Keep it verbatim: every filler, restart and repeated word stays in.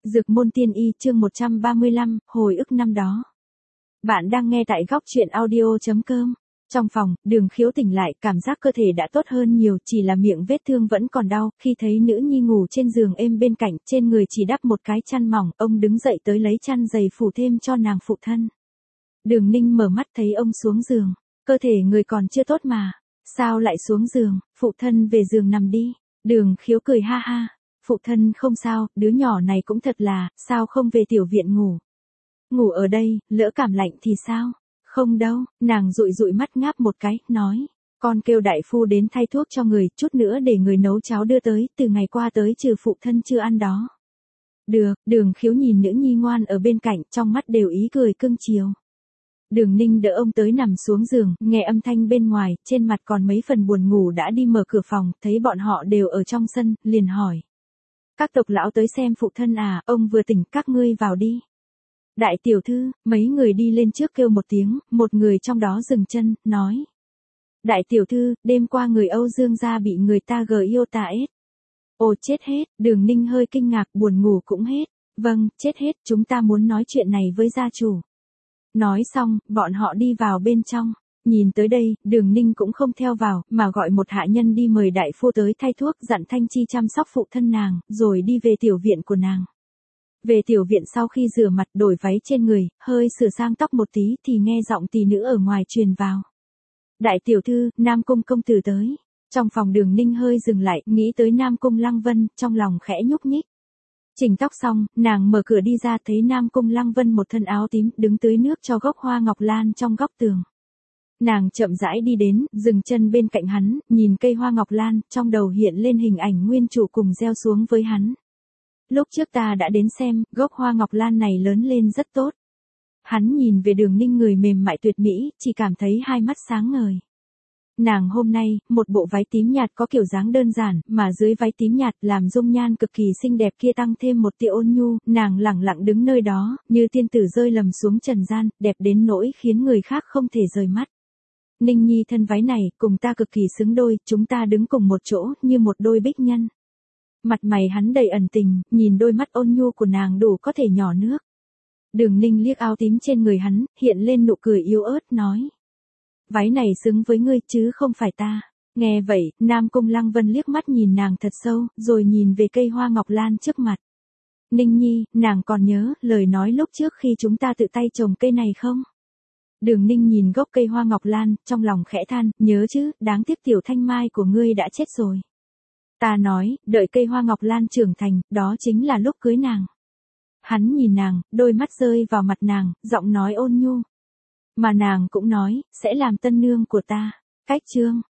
Dược môn tiên y chương một trăm ba mươi lăm, hồi ức năm đó. Bạn đang nghe tại góc truyện audio chấm com. Trong phòng, Đường Khiếu tỉnh lại, cảm giác cơ thể đã tốt hơn nhiều, chỉ là miệng vết thương vẫn còn đau, khi thấy nữ nhi ngủ trên giường êm bên cạnh, trên người chỉ đắp một cái chăn mỏng, ông đứng dậy tới lấy chăn dày phủ thêm cho nàng phụ thân. Đường Ninh mở mắt thấy ông xuống giường, cơ thể người còn chưa tốt mà, sao lại xuống giường, phụ thân về giường nằm đi. Đường Khiếu cười ha ha. Phụ thân không sao, đứa nhỏ này cũng thật là, sao không về tiểu viện ngủ. Ngủ ở đây, lỡ cảm lạnh thì sao? Không đâu, nàng dụi dụi mắt ngáp một cái, nói. Con kêu đại phu đến thay thuốc cho người, chút nữa để người nấu cháo đưa tới, từ ngày qua tới trừ phụ thân chưa ăn đó. Được, Đường Khiếu nhìn nữ nhi ngoan ở bên cạnh, trong mắt đều ý cười cưng chiều. Đường Ninh đỡ ông tới nằm xuống giường, nghe âm thanh bên ngoài, trên mặt còn mấy phần buồn ngủ đã đi mở cửa phòng, thấy bọn họ đều ở trong sân, liền hỏi. Các tộc lão tới xem phụ thân à, ông vừa tỉnh, các ngươi vào đi. Đại tiểu thư, mấy người đi lên trước kêu một tiếng, một người trong đó dừng chân, nói. Đại tiểu thư, đêm qua người Âu Dương gia bị người ta gờ yêu tà ết. Ồ chết hết, Đường Ninh hơi kinh ngạc, buồn ngủ cũng hết. Vâng, chết hết, chúng ta muốn nói chuyện này với gia chủ. Nói xong, bọn họ đi vào bên trong. Nhìn tới đây, Đường Ninh cũng không theo vào, mà gọi một hạ nhân đi mời đại phu tới thay thuốc, dặn Thanh Chi chăm sóc phụ thân nàng, rồi đi về tiểu viện của nàng. Về tiểu viện sau khi rửa mặt đổi váy trên người, hơi sửa sang tóc một tí thì nghe giọng tỷ nữ ở ngoài truyền vào. Đại tiểu thư, Nam Cung công tử tới. Trong phòng Đường Ninh hơi dừng lại, nghĩ tới Nam Cung Lăng Vân, trong lòng khẽ nhúc nhích. Chỉnh tóc xong, nàng mở cửa đi ra thấy Nam Cung Lăng Vân một thân áo tím, đứng tưới nước cho gốc hoa ngọc lan trong góc tường. Nàng chậm rãi đi đến, dừng chân bên cạnh hắn, nhìn cây hoa ngọc lan, trong đầu hiện lên hình ảnh nguyên chủ cùng gieo xuống với hắn. Lúc trước ta đã đến xem, gốc hoa ngọc lan này lớn lên rất tốt. Hắn nhìn về Đường Ninh người mềm mại tuyệt mỹ, chỉ cảm thấy hai mắt sáng ngời. Nàng hôm nay, một bộ váy tím nhạt có kiểu dáng đơn giản, mà dưới váy tím nhạt làm dung nhan cực kỳ xinh đẹp kia tăng thêm một tia ôn nhu, nàng lẳng lặng đứng nơi đó, như tiên tử rơi lầm xuống trần gian, đẹp đến nỗi khiến người khác không thể rời mắt. Ninh Nhi thân váy này, cùng ta cực kỳ xứng đôi, chúng ta đứng cùng một chỗ, như một đôi bích nhân. Mặt mày hắn đầy ẩn tình, nhìn đôi mắt ôn nhu của nàng đủ có thể nhỏ nước. Đường Ninh liếc áo tím trên người hắn, hiện lên nụ cười yếu ớt, nói. Váy này xứng với ngươi chứ không phải ta. Nghe vậy, Nam Cung Lăng Vân liếc mắt nhìn nàng thật sâu, rồi nhìn về cây hoa ngọc lan trước mặt. Ninh Nhi, nàng còn nhớ, lời nói lúc trước khi chúng ta tự tay trồng cây này không? Đường Ninh nhìn gốc cây hoa ngọc lan, trong lòng khẽ than, nhớ chứ, đáng tiếc tiểu thanh mai của ngươi đã chết rồi. Ta nói, đợi cây hoa ngọc lan trưởng thành, đó chính là lúc cưới nàng. Hắn nhìn nàng, đôi mắt rơi vào mặt nàng, giọng nói ôn nhu. Mà nàng cũng nói, sẽ làm tân nương của ta. Cách chương.